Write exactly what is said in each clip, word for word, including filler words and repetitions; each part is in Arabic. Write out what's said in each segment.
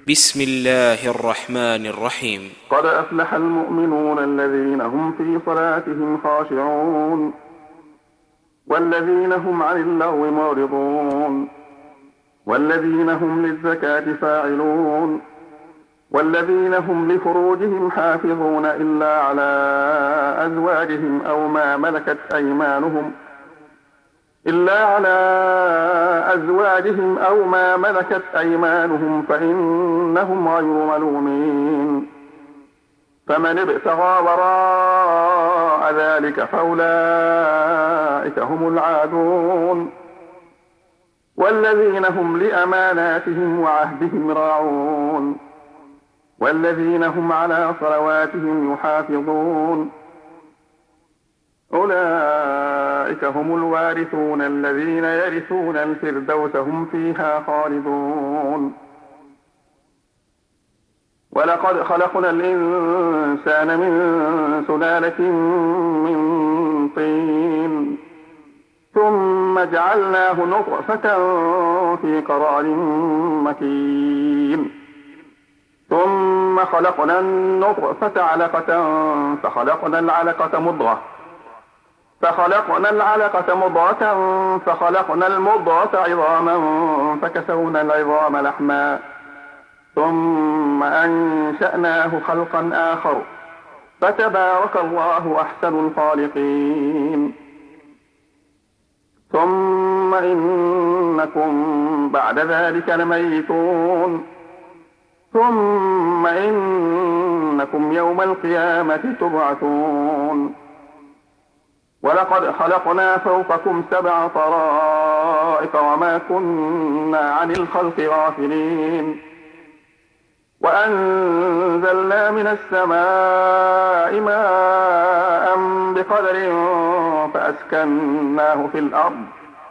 بسم الله الرحمن الرحيم. قد أفلح المؤمنون الذين هم في صلاتهم خاشعون والذين هم عن اللغو معرضون والذين هم للزكاة فاعلون والذين هم لفروجهم حافظون إلا على أزواجهم أو ما ملكت أيمانهم إلا على أزواجهم أو ما ملكت أيمانهم فإنهم غير ملومين. فمن ابتغى وراء ذلك فأولئك هم العادون والذين هم لأماناتهم وعهدهم راعون والذين هم على صلواتهم يحافظون. أولئك هم الوارثون الذين يرثون الفردوس هم فيها خالدون. ولقد خلقنا الإنسان من سلالة من طين ثم جعلناه نطفة في قرار مكين ثم خلقنا النطفة علقة فخلقنا العلقة مضغة فخلقنا العلقة مضغة فخلقنا المضغة عظاما فكسونا العظام لحما ثم أنشأناه خلقا آخر فتبارك الله أحسن الخالقين. ثم إنكم بعد ذلك لميتون ثم إنكم يوم القيامة تبعثون. ولقد خلقنا فوقكم سبع طرائق وما كنا عن الخلق غافلين وأنزلنا من السماء ماء بقدر فأسكناه في الأرض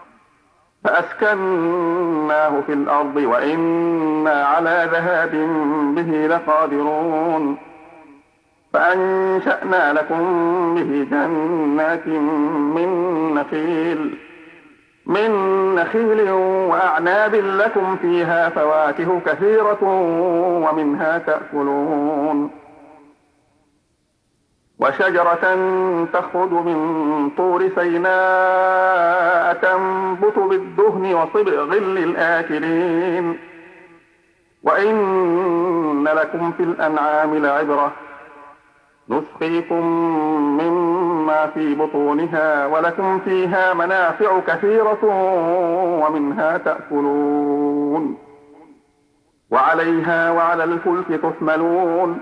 فأسكناه في الأرض وإنا على ذهاب به لقادرون. فأنشأنا لكم به جنات من نخيل من نخيل وأعناب لكم فيها فواكه كثيرة ومنها تأكلون. وشجرة تخرج من طور سيناء تنبت بالدهن وصبغ للآكلين. وإن لكم في الأنعام لعبرة نسقيكم مما في بطونها ولكم فيها منافع كثيرة ومنها تأكلون وعليها وعلى الفلك تحملون.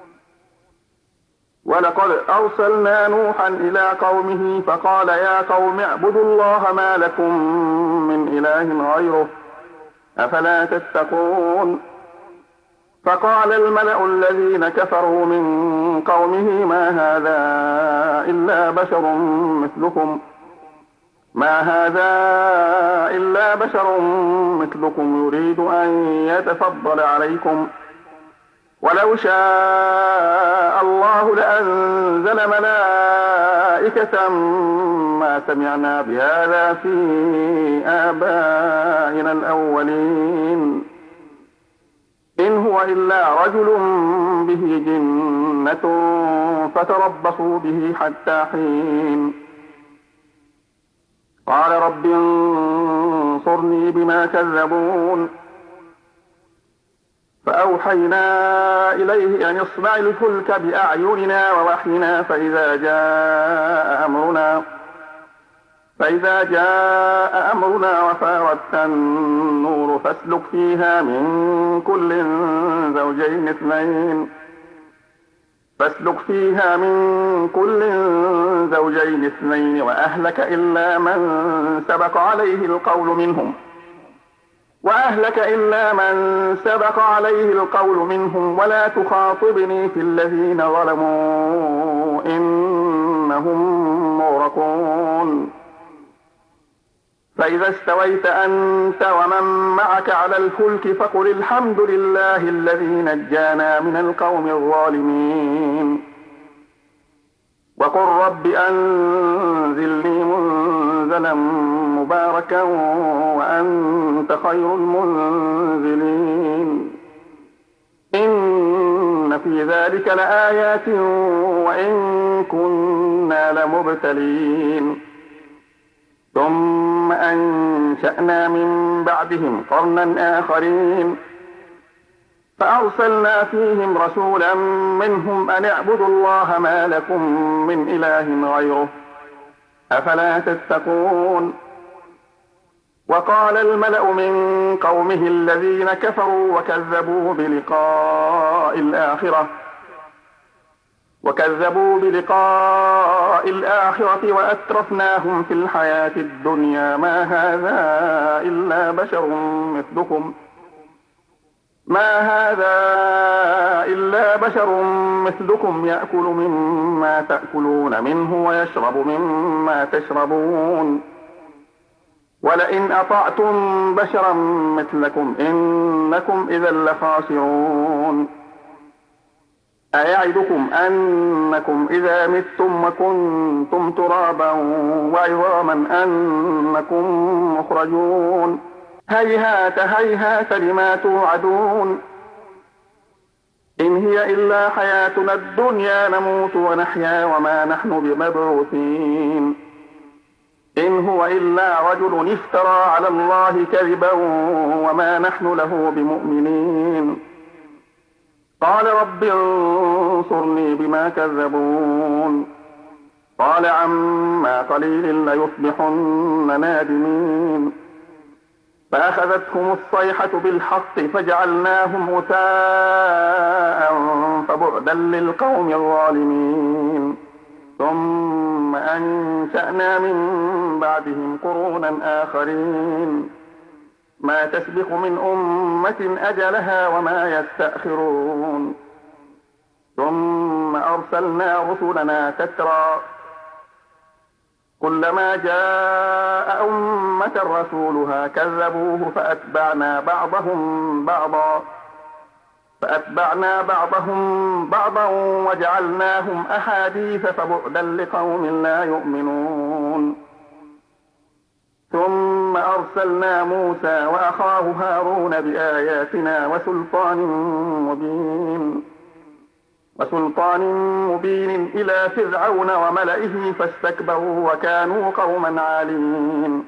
ولقد أرسلنا نوحا إلى قومه فقال يا قوم اعبدوا الله ما لكم من إله غيره أفلا تتقون. فقال الملأ الذين كفروا من قومه ما هذا إلا بشر مثلكم ما هذا إلا بشر مثلكم يريد أن يتفضل عليكم ولو شاء الله لأنزل ملائكة ما سمعنا بهذا في آبائنا الأولين إن هو إلا رجل به جنة فتربصوا به حتى حين. قال رب انصرني بما كذبون. فأوحينا إليه أن اصنع الفلك بأعيننا ووحينا فإذا جاء أمرنا فإذا جاء أمرنا وفارت النور فاسلك فيها من كل زوجين اثنين فاسلك فيها من كل زوجين اثنين وأهلك إلا من سبق عليه القول منهم وأهلك إلا من سبق عليه القول منهم ولا تخاطبني في الذين ظلموا إنهم مغرقون. فإذا استويت أنت ومن معك على الفلك فقل الحمد لله الذي نجانا من القوم الظالمين وقل رب أنزلني منزلا مباركا وأنت خير المنزلين. في ذلك لآيات وإن كنا لمبتلين ثم أنشأنا من بعدهم قرنا آخرين فأرسلنا فيهم رسولا منهم أن اعبدوا الله ما لكم من إله غيره أفلا تتقون وقال الملأ من قومه الذين كفروا وكذبوا بلقاء الآخرة وكذبوا بلقاء الآخرة وأترفناهم في الحياة الدنيا ما هذا إلا بشر مثلكم ما هذا إلا بشر مثلكم يأكل مما تأكلون منه ويشرب مما تشربون ولئن أطعتم بشرا مثلكم إنكم إذا لخاسرون أيعدكم أنكم إذا متم وكنتم ترابا وعظاما أنكم مخرجون هيهات هيهات لما توعدون إن هي إلا حياتنا الدنيا نموت ونحيا وما نحن بمبعوثين إن هو إلا رجل افترى على الله كذبا وما نحن له بمؤمنين قال رب انصرني بما كذبون قال عما قليل ليصبحن نادمين فأخذتهم الصيحة بالحق فجعلناهم غثاء فبعدا للقوم الظالمين ثم أنشأنا من بعدهم قرونا آخرين ما تسبق من أمة أجلها وما يستأخرون ثم أرسلنا رسلنا تترى كلما جاء أمة رسولها كذبوه فأتبعنا بعضهم بعضا فأتبعنا بعضهم بعضا وجعلناهم أحاديث فبعدا لقوم لا يؤمنون ثم أرسلنا موسى وأخاه هارون بآياتنا وسلطان مبين وسلطان مبين إلى فرعون وملئه فاستكبروا وكانوا قوما عالين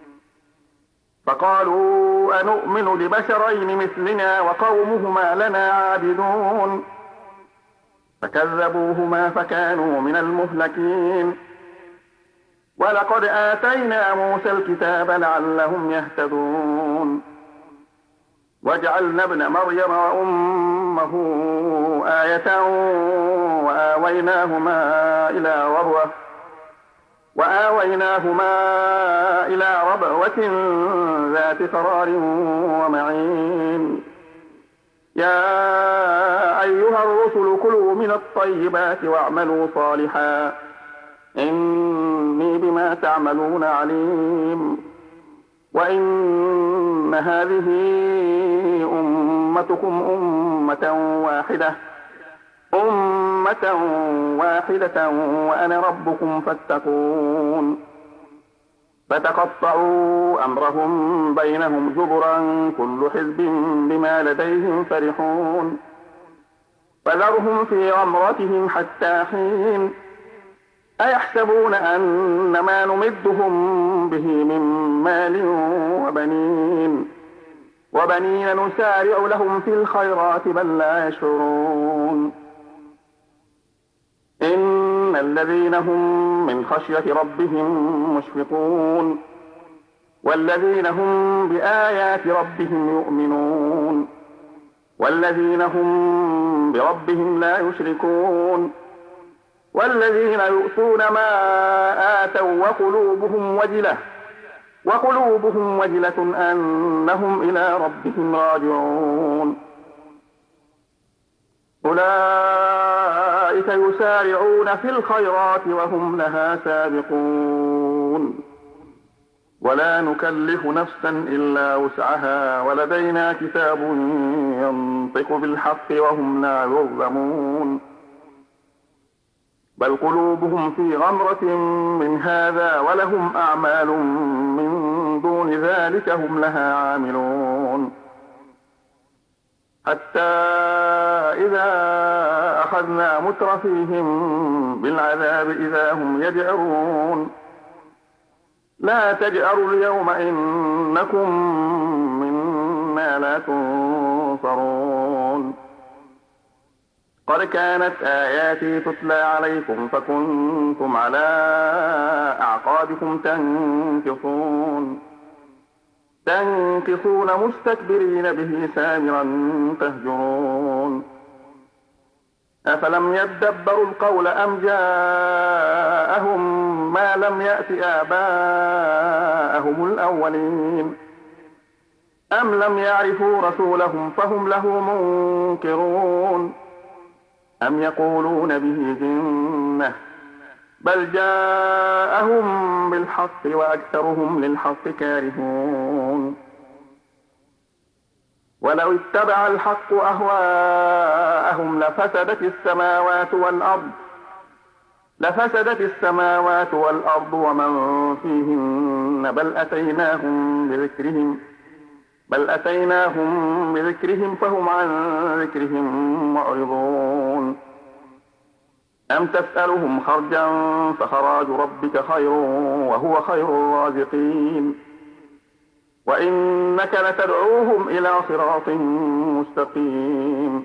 فقالوا أنؤمن لبشرين مثلنا وقومهما لنا عابدون فكذبوهما فكانوا من المهلكين ولقد آتينا موسى الكتاب لعلهم يهتدون وجعلنا ابن مريم وأمه آية وآويناهما إلى ربوة وآويناهما إلى ربوة ذات قرار ومعين يا أيها الرسل كلوا من الطيبات واعملوا صالحا إني بما تعملون عليم وإن هذه أمتكم أمة واحدة أمة واحدة وأنا ربكم فاتقون فتقطعوا أمرهم بينهم زبرا كل حزب بما لديهم فرحون فذرهم في غمرتهم حتى حين أيحسبون أن ما نمدهم به من مال وبنين وبنين نسارع لهم في الخيرات بل لا يشعرون إن الذين هم من خشية ربهم مشفقون والذين هم بآيات ربهم يؤمنون والذين هم بربهم لا يشركون والذين يؤتون ما آتوا وقلوبهم وجلة وقلوبهم وجلة أنهم إلى ربهم راجعون أولئك يسارعون في الخيرات وهم لها سابقون ولا نكلف نفسا إلا وسعها ولدينا كتاب ينطق بالحق وهم لا يظلمون بل قلوبهم في غمرة من هذا ولهم أعمال من دون ذلك هم لها عاملون حتى إذا أخذنا مترفيهم بالعذاب إذا هم يجأرون لا تجأروا اليوم إنكم منا لا تنصرون قد كانت آياتي تتلى عليكم فكنتم على أعقابكم تنكصون تنكصون مستكبرين به سامرا تهجرون أفلم يدبروا القول أم جاءهم ما لم يأت آباءهم الأولين أم لم يعرفوا رسولهم فهم له منكرون أم يقولون به جنة بل جاءهم بالحق وأكثرهم للحق كارهون ولو اتبع الحق أهواءهم لفسدت السماوات والأرض لفسدت السماوات والأرض ومن فيهن بل أتيناهم بذكرهم بل أتيناهم بذكرهم فهم عن ذكرهم معرضون أم تسألهم خرجا فخراج ربك خير وهو خير الرازقين وإنك لتدعوهم إلى صراط مستقيم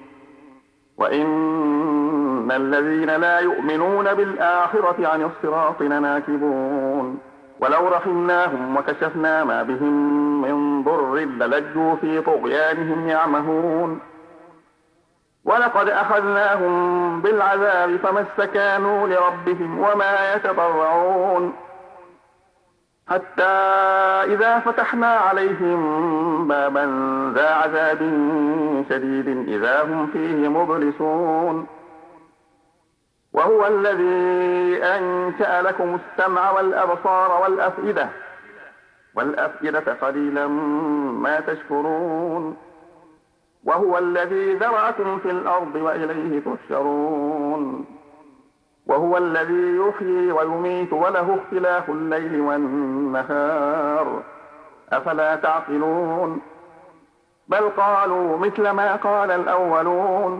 وإن الذين لا يؤمنون بالآخرة عن الصراط لناكبون ولو رحمناهم وكشفنا ما بهم من ضر للجوا في طغيانهم يعمهون ولقد أخذناهم بالعذاب فما استكانوا لربهم وما يتضرعون حتى إذا فتحنا عليهم بابا ذا عذاب شديد إذا هم فيه مبلسون وهو الذي أنشأ لكم السمع والأبصار والأفئدة والأفئدة قليلا ما تشكرون وهو الذي ذرأكم في الأرض وإليه تحشرون وهو الذي يحيي ويميت وله اختلاف الليل والنهار أفلا تعقلون بل قالوا مثل ما قال الأولون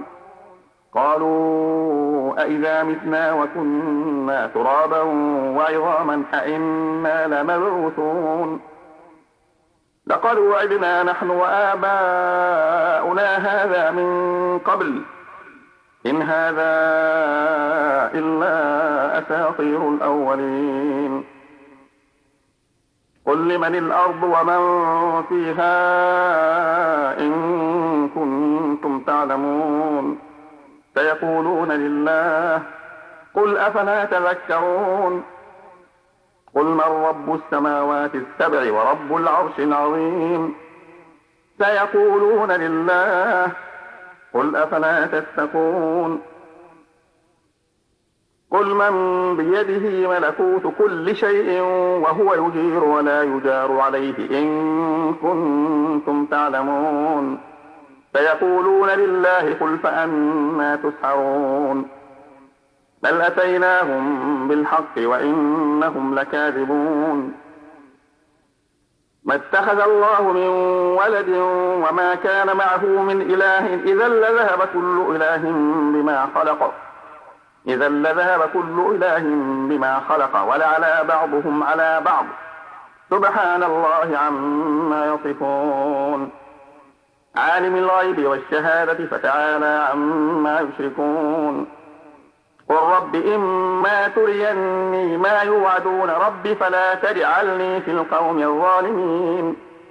قالوا أئذا متنا وكنا ترابا وعظاما أئنا لمبعوثون لقد وعدنا نحن وآباؤنا هذا من قبل إن هذا إلا أساطير الأولين قل لمن الأرض ومن فيها إن كنتم تعلمون سيقولون لله قل أفلا تذكرون قل من رب السماوات السبع ورب العرش العظيم سيقولون لله قل أفلا تتقون قل من بيده ملكوت كل شيء وهو يجير ولا يجار عليه إن كنتم تعلمون سيقولون لله قل فأنى تسحرون بل أتيناهم بالحق وإنهم لكاذبون ما اتخذ الله من ولد وما كان معه من إله إذا لذهب كل إله بما خلق إذا لذهب كل إله بما خلق ولعلى بعضهم على بعض سبحان الله عما يصفون عالم الغيب والشهادة فتعالى عما يشركون قل رب إما تريني ما يوعدون رب فلا تجعلني في القوم الظالمين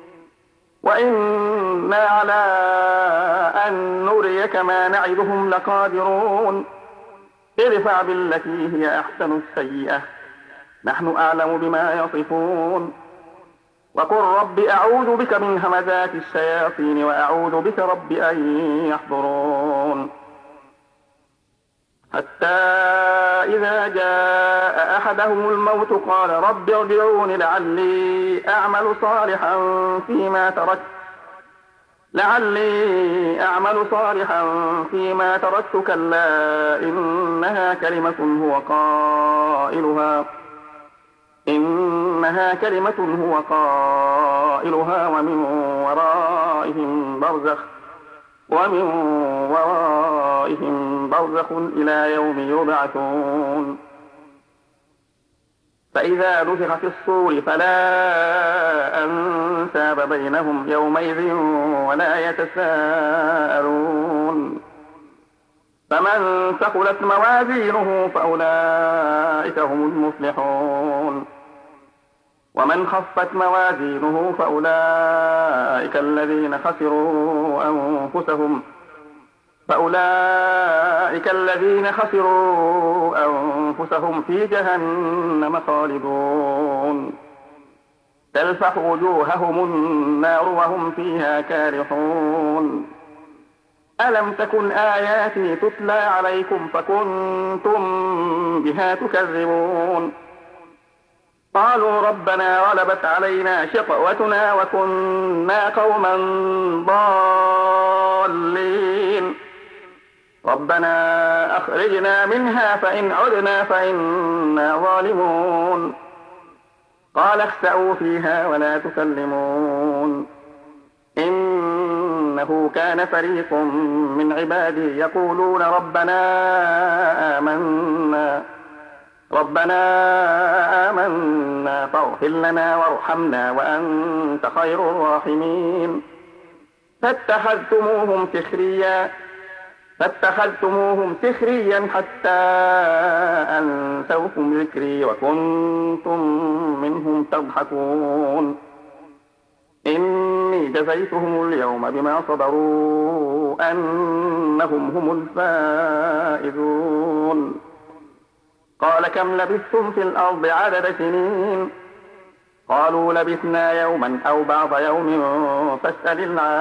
وإنا على أن نريك ما نعدهم لقادرون ادفع بالتي هي أحسن السيئة نحن أعلم بما يصفون وقل رب أعوذ بك من همزات الشياطين وأعوذ بك رب أن يحضرون حتى إذا جاء أحدهم الموت قال رب ارجعون لعلي أعمل صالحا فيما تركت لعلي أعمل صالحا فيما تركت كلا إنها كلمة هو قائلها إنها كلمة هو قائلها ومن ورائهم برزخ ومن ورائهم برزخ إلى يوم يبعثون فإذا نفخ في الصور فلا أنساب بينهم يومئذ ولا يتساءلون فمن ثقلت موازينه فأولئك هم المفلحون ومن خفت موازينه فأولئك الذين خسروا أنفسهم فأولئك الذين خسروا أنفسهم في جهنم خالدون تلفح وجوههم النار وهم فيها كارحون ألم تكن آياتي تتلى عليكم فكنتم بها تكذبون قالوا ربنا غلبت علينا شقوتنا وكنا قوما ضالين ربنا أخرجنا منها فإن عدنا فإنا ظالمون قال اخسئوا فيها ولا تكلمون إنه كان فريق من عبادي يقولون ربنا آمنا ربنا آمنا فاغفر لنا وارحمنا وأنت خير الراحمين فاتخذتموهم سخريا فاتخذتموهم سخريا حتى أنسوكم ذكري وكنتم منهم تضحكون إني جزيتهم اليوم بما صبروا أنهم هم الفائزون قال كم لبثتم في الأرض عدد سنين قالوا لبثنا يوما أو بعض يوم فاسأل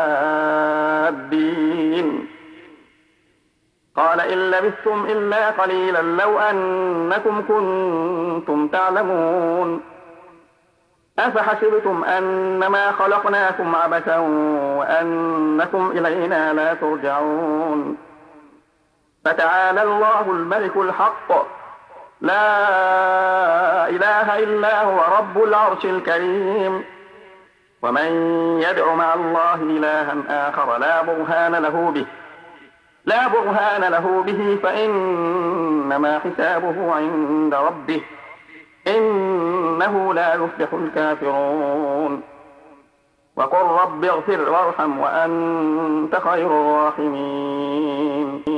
العادين قال إن لبثتم إلا قليلا لو أنكم كنتم تعلمون أفحسبتم أنما خلقناكم عبثا وأنكم إلينا لا ترجعون فتعالى الله الملك الحق لا إله إلا هو رب العرش الكريم ومن يدع مع الله إلها آخر لا برهان له به لا برهان له به فإنما حسابه عند ربه إنه لا يفلح الكافرون وقل رب اغفر وارحم وأنت خير الراحمين